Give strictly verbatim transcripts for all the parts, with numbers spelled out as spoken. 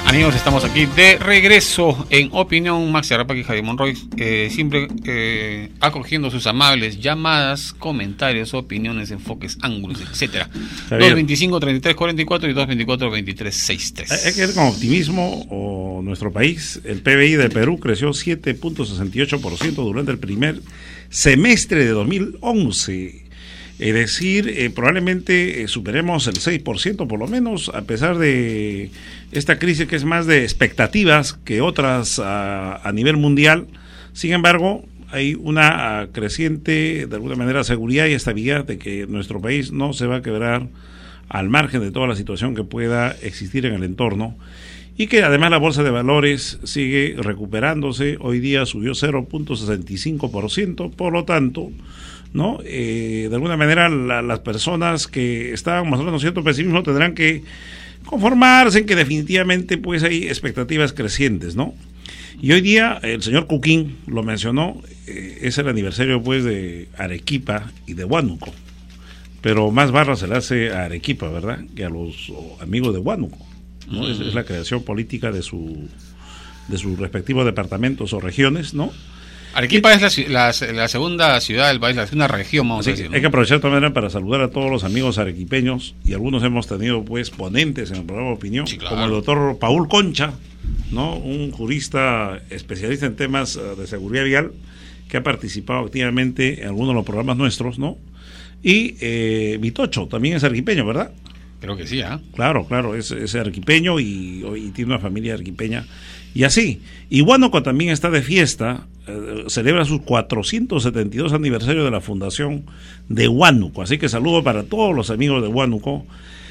Amigos, estamos aquí de regreso en Opinión. Maxi Arrapaqui y Javier Monroy, eh, siempre eh, acogiendo sus amables llamadas, comentarios, opiniones, enfoques, ángulos, etcétera. dos veinticinco, treinta y tres, cuarenta y cuatro y dos veinticuatro, veintitrés, sesenta y tres. Hay que ver con optimismo o nuestro país. El P B I de Perú creció siete punto sesenta y ocho por ciento durante el primer semestre de dos mil once. Es decir, eh, probablemente eh, superemos el seis por ciento por lo menos, a pesar de esta crisis que es más de expectativas que otras a, a nivel mundial. Sin embargo, hay una uh, creciente, de alguna manera, seguridad y estabilidad de que nuestro país no se va a quebrar al margen de toda la situación que pueda existir en el entorno. Y que además la bolsa de valores sigue recuperándose. Hoy día subió cero punto sesenta y cinco por ciento, por lo tanto, ¿no? Eh, de alguna manera la, las personas que estaban mostrando cierto pesimismo tendrán que conformarse en que definitivamente pues hay expectativas crecientes, ¿no? Y hoy día el señor Cuquín lo mencionó, eh, es el aniversario pues de Arequipa y de Huánuco, pero más barra se le hace a Arequipa, ¿verdad?, que a los amigos de Huánuco, ¿no? Mm. Es, es la creación política de su de sus respectivos departamentos o regiones, ¿no? Arequipa es la, la, la segunda ciudad del país, la segunda región, vamos sí, a decir, ¿no? Hay que aprovechar también para saludar a todos los amigos arequipeños, y algunos hemos tenido pues ponentes en el programa de Opinión, sí, claro, como el doctor Paul Concha, ¿no?, un jurista especialista en temas uh, de seguridad vial, que ha participado activamente en algunos de los programas nuestros, ¿no? Y eh, Vitocho también es arequipeño, ¿verdad? Creo que sí, ¿ah? ¿eh? Claro, claro, es, es arequipeño y, y tiene una familia arequipeña. Y así, y Huánuco también está de fiesta, eh, celebra sus cuatrocientos setenta y dos aniversario de la fundación de Huánuco, así que saludo para todos los amigos de Huánuco,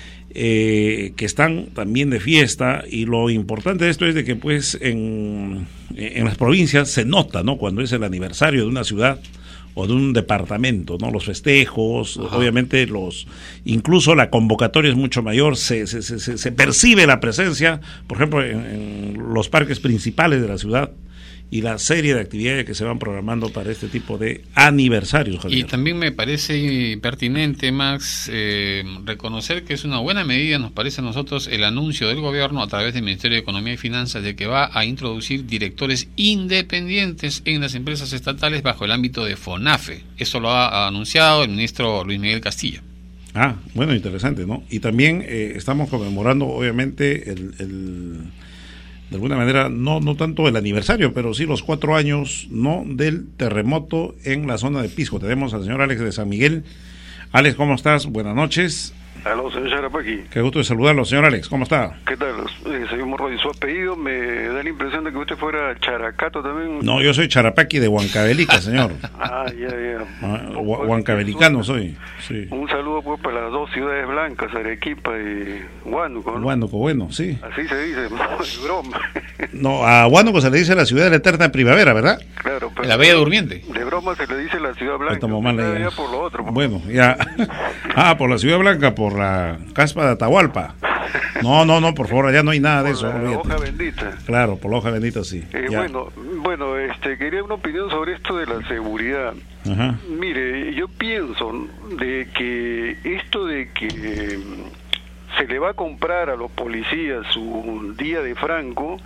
eh, que están también de fiesta. Y lo importante de esto es de que pues en, en las provincias se nota, ¿no?, cuando es el aniversario de una ciudad o de un departamento, ¿no?, los festejos. Ajá. Obviamente los, incluso la convocatoria es mucho mayor, se, se, se, se percibe la presencia, por ejemplo, en, en los parques principales de la ciudad, y la serie de actividades que se van programando para este tipo de aniversarios, Javier. Y también me parece pertinente, Max, eh, reconocer que es una buena medida, nos parece a nosotros, el anuncio del gobierno a través del Ministerio de Economía y Finanzas de que va a introducir directores independientes en las empresas estatales bajo el ámbito de FONAFE. Eso lo ha anunciado el ministro Luis Miguel Castilla. Ah, bueno, interesante, ¿no? Y también eh, estamos conmemorando, obviamente, el... el de alguna manera, no no tanto el aniversario, pero sí los cuatro años, ¿no?, del terremoto en la zona de Pisco. Tenemos al señor Alex de San Miguel. Alex, ¿cómo estás? Buenas noches. Aló, señor Charapaqui. Qué gusto de saludarlo, señor Alex. ¿Cómo está? ¿Qué tal? Eh, señor Morroy, su apellido me da la impresión de que usted fuera Characato también. No, yo soy Charapaqui de Huancavelica, señor. Ah, ya, ya. Ah, Huancavelicano soy, sí. Un saludo pues para las dos ciudades blancas, Arequipa y Huánuco, ¿no? Huánuco, bueno, sí. Así se dice, no es broma. No, a Huánuco se le dice la ciudad de la eterna primavera, ¿verdad? Claro, pero la Bella Durmiente. De broma se le dice la ciudad blanca. Ya. Ya por lo otro. Por... Bueno, ya. Ah, por la ciudad blanca, por la caspa de Atahualpa. No, no, no, por favor, allá no hay nada de por eso. La olvídate. hoja bendita. Claro, por la hoja bendita, sí. Eh, bueno, bueno, este, quería una opinión sobre esto de la seguridad. Ajá. Mire, yo pienso de que esto de que se le va a comprar a los policías un día de Franco,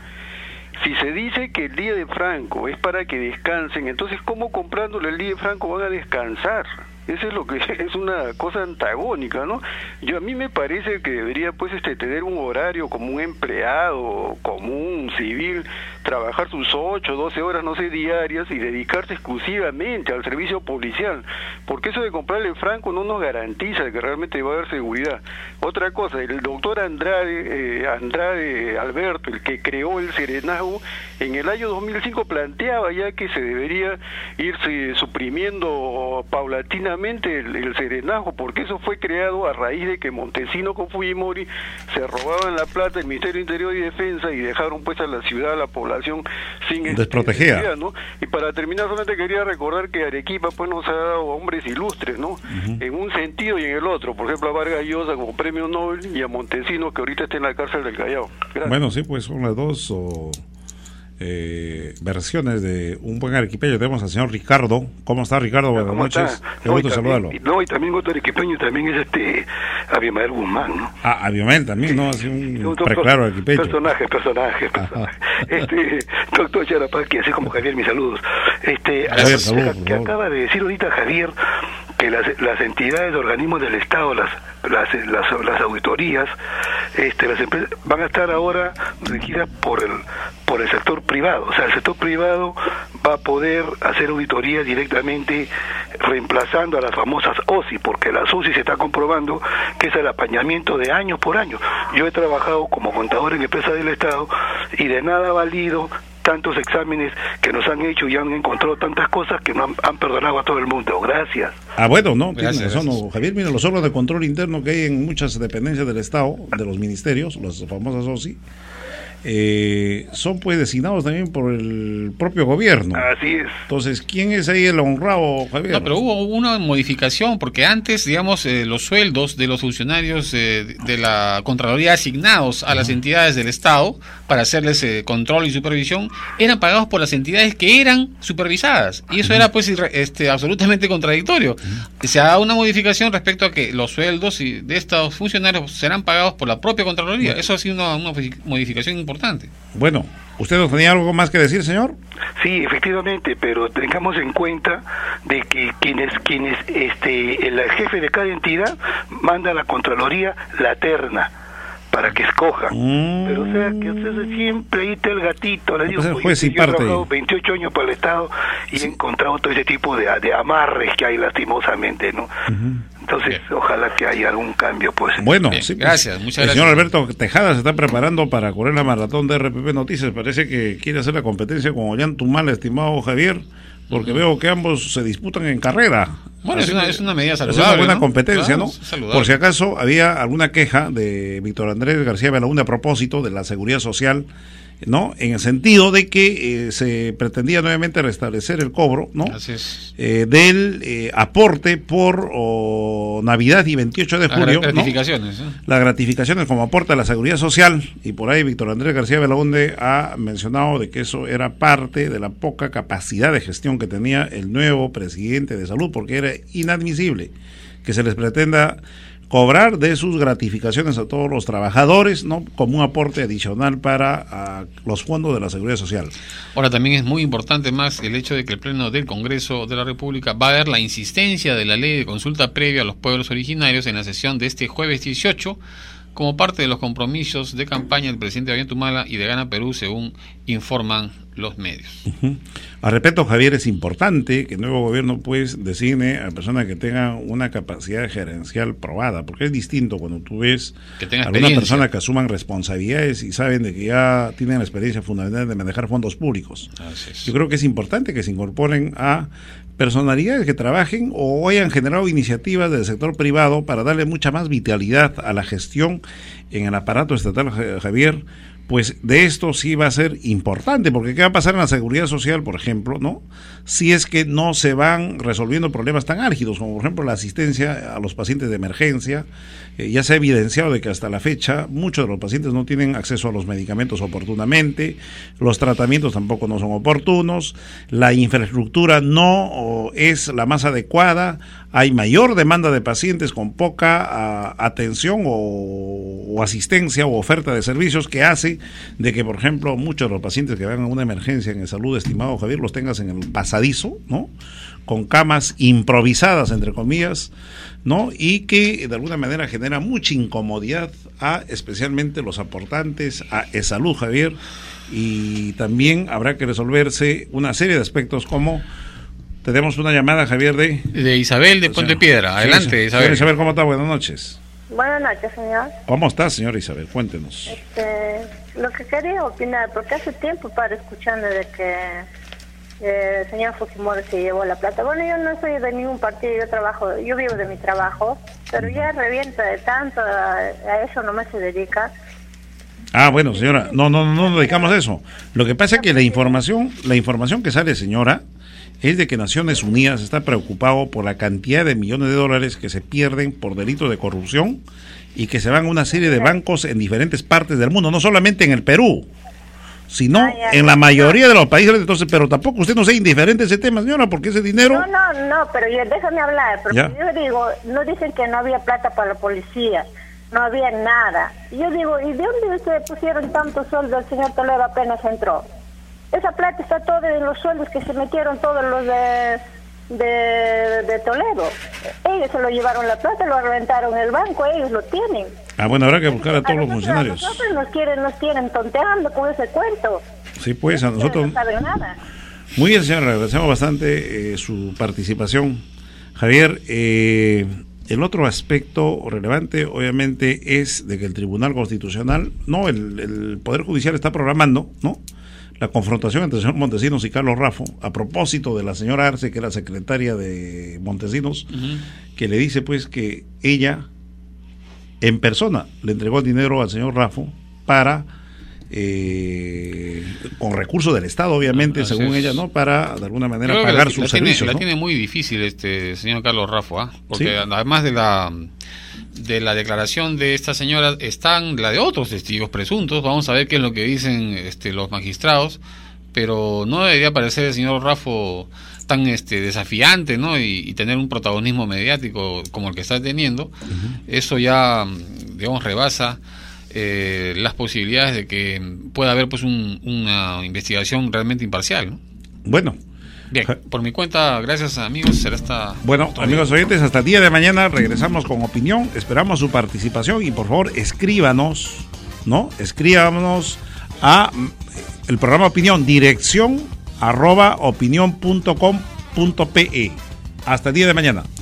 si se dice que el día de Franco es para que descansen, entonces ¿cómo comprándole el día de Franco van a descansar? Eso es lo que es una cosa antagónica, ¿no? Yo a mí me parece que debería pues este tener un horario como un empleado común, civil, trabajar sus ocho, doce horas, no sé, diarias, y dedicarse exclusivamente al servicio policial, porque eso de comprarle Franco no nos garantiza que realmente va a haber seguridad. Otra cosa, el doctor Andrade, eh, Andrade Alberto, el que creó el Serenazgo, en el año dos mil cinco planteaba ya que se debería irse suprimiendo paulatinamente El, el Serenazgo, porque eso fue creado a raíz de que Montesinos con Fujimori se robaban la plata del Ministerio Interior y Defensa y dejaron pues a la ciudad, a la población sin desprotegida, ¿no? Y para terminar solamente quería recordar que Arequipa pues nos ha dado hombres ilustres, ¿no? Uh-huh. En un sentido y en el otro, por ejemplo a Vargas Llosa como premio Nobel y a Montesinos que ahorita está en la cárcel del Callao. Gracias. Bueno, sí, pues son las dos o... eh, versiones de un buen arequipeño. Tenemos al señor Ricardo. ¿Cómo está, Ricardo? Buenas ¿Cómo noches. Está? Qué no, gusto y también, saludarlo. No, y también otro arequipeño también es este Abimael Guzmán, ¿no? Ah, Abimael también, ¿no? Así un Otro preclaro arequipeño. Personaje, personaje, personaje. Este, doctor Charapaqui, así como Javier, mis saludos. Este, Javier, que, saludos, que acaba de decir ahorita Javier que las, las entidades, organismos del Estado, las las, las, las auditorías, este, las empresas van a estar ahora regidas por el por el sector privado. O sea, el sector privado va a poder hacer auditorías directamente reemplazando a las famosas O S I, porque las O S I se está comprobando que es el apañamiento de años por año. Yo he trabajado como contador en empresas del Estado y de nada ha valido tantos exámenes que nos han hecho y han encontrado tantas cosas que no han, han perdonado a todo el mundo. Gracias. Ah, bueno, no, tiene Gracias, razón, gracias. no, Javier. Mira, los órganos de control interno que hay en muchas dependencias del Estado, de los ministerios, las famosas O S I, eh, son pues designados también por el propio gobierno. Así es. Entonces, ¿quién es ahí el honrado, Javier? No, pero hubo una modificación, porque antes, digamos, eh, los sueldos de los funcionarios eh, de la Contraloría asignados a las entidades del Estado para hacerles eh, control y supervisión eran pagados por las entidades que eran supervisadas. Y eso era, pues, irre- este, absolutamente contradictorio. Se ha dado una modificación respecto a que los sueldos y de estos funcionarios serán pagados por la propia Contraloría. Eso ha sido una, una modificación importante. Bueno, ¿usted nos tenía algo más que decir, señor? Sí, efectivamente, pero tengamos en cuenta de que quienes, quienes, este, el jefe de cada entidad manda a la Contraloría la terna para que escojan. Mm. Pero o sea, que ustedes siempre ahí está el gatito, le digo, Pues el oye, juez y yo he parte. trabajado veintiocho años para el Estado y he encontrado todo ese tipo de, de amarres que hay lastimosamente, ¿no? Entonces, Bien. ojalá que haya algún cambio, pues. Bueno, Bien, sí, pues, gracias, muchas el gracias. señor Alberto Tejada se está preparando para correr la maratón de R P P Noticias. Parece que quiere hacer la competencia con Ollantumal, estimado Javier, porque veo que ambos se disputan en carrera. Bueno, es Así una, que es una medida es saludable. una buena ¿no? competencia, Claro, ¿no? es saludable. Por si acaso había alguna queja de Víctor Andrés García Belaúnde a propósito de la seguridad social, ¿no? En el sentido de que eh, se pretendía nuevamente restablecer el cobro, ¿no? Así es. Eh, del eh, aporte por oh, Navidad y veintiocho de Las julio, ¿no? gratificaciones, ¿eh? Las gratificaciones como aporte a la seguridad social, y por ahí Víctor Andrés García Belaúnde ha mencionado de que eso era parte de la poca capacidad de gestión que tenía el nuevo presidente de salud, porque era inadmisible que se les pretenda cobrar de sus gratificaciones a todos los trabajadores, ¿no? Como un aporte adicional para a, los fondos de la seguridad social. Ahora también es muy importante más el hecho de que el Pleno del Congreso de la República va a ver la insistencia de la ley de consulta previa a los pueblos originarios en la sesión de este jueves dieciocho como parte de los compromisos de campaña del presidente Ollantumala y de Gana Perú, según informan los medios. Uh-huh. Al respecto, Javier, es importante que el nuevo gobierno pues designe a personas que tengan una capacidad gerencial probada, porque es distinto cuando tú ves Que tenga a alguna experiencia. persona que asuman responsabilidades y saben de que ya tienen la experiencia fundamental de manejar fondos públicos. Así es. Yo creo que es importante que se incorporen a personalidades que trabajen o hayan generado iniciativas del sector privado para darle mucha más vitalidad a la gestión en el aparato estatal, Javier. Pues de esto sí va a ser importante, porque ¿qué va a pasar en la seguridad social, por ejemplo, no? Si es que no se van resolviendo problemas tan álgidos, como por ejemplo la asistencia a los pacientes de emergencia. Eh, ya se ha evidenciado de que hasta la fecha muchos de los pacientes no tienen acceso a los medicamentos oportunamente, los tratamientos tampoco no son oportunos, la infraestructura no o, es la más adecuada, hay mayor demanda de pacientes con poca a, atención o, o asistencia o oferta de servicios, que hace de que, por ejemplo, muchos de los pacientes que van a una emergencia en salud, estimado Javier, los tengas en el pasadizo, ¿no? Con camas improvisadas, entre comillas, ¿no? Y que de alguna manera genera mucha incomodidad a especialmente los aportantes a E-Salud, Javier, y también habrá que resolverse una serie de aspectos como... Tenemos una llamada, Javier, de... De Isabel de Puente Piedra. Adelante, sí, Isabel. Isabel, ¿cómo está? Buenas noches. Buenas noches, señor. ¿Cómo está, señora Isabel? Cuéntenos. Este, lo que quería opinar, porque hace tiempo para escuchando de que eh, el señor Fujimori se llevó la plata. Bueno, yo no soy de ningún partido, yo trabajo, yo vivo de mi trabajo, pero ya revienta de tanto, a, a eso nomás se dedica. Ah, bueno, señora, no, no, no nos dedicamos a eso. Lo que pasa es que la información, la información que sale, señora, es de que Naciones Unidas está preocupado por la cantidad de millones de dólares que se pierden por delitos de corrupción y que se van a una serie de bancos en diferentes partes del mundo, no solamente en el Perú, sino Ah, ya, en la ya. mayoría de los países. Entonces, pero tampoco usted no sea indiferente a ese tema, señora, porque ese dinero... No, no, no, pero yo, déjame hablar, porque Ya. yo digo, no dicen que no había plata para la policía, no había nada. Y yo digo, ¿y de dónde ustedes pusieron tanto sueldo al señor Toledo apenas entró? Esa plata está toda en los sueldos que se metieron todos los de, de, de Toledo. Ellos se lo llevaron la plata, lo reventaron el banco, ellos lo tienen. Ah, bueno, habrá que buscar a todos los nosotros- funcionarios. A nosotros nos quieren, nos tienen tonteando con ese cuento. Sí, pues a nosotros... No saben nada. Muy bien, señor, le agradecemos bastante eh, su participación. Javier, eh, el otro aspecto relevante, obviamente, es de que el Tribunal Constitucional, no, el, el Poder Judicial está programando, ¿no?, la confrontación entre el señor Montesinos y Carlos Raffo, a propósito de la señora Arce, que era secretaria de Montesinos, Uh-huh. que le dice, pues, que ella, en persona, le entregó el dinero al señor Raffo para... Eh, con recursos del Estado, obviamente, Así según es. ella, ¿no?, para de alguna manera Creo que pagar la, sus la tiene, servicios, la ¿no? tiene muy difícil este señor Carlos Raffo, ¿ah? Porque Sí. además de la de la declaración de esta señora están la de otros testigos presuntos. Vamos a ver qué es lo que dicen este los magistrados, pero no debería parecer el señor Raffo tan este desafiante, ¿no?, y, y tener un protagonismo mediático como el que está teniendo. Uh-huh. Eso ya, digamos, rebasa Eh, las posibilidades de que pueda haber pues un, una investigación realmente imparcial, ¿no? Bueno, bien, por mi cuenta, gracias amigos, será hasta... Bueno, amigos oyentes, hasta el día de mañana regresamos con opinión, esperamos su participación y por favor escríbanos, ¿no? Escríbanos a el programa Opinión, dirección arroba opinión punto com punto pe. Hasta el día de mañana.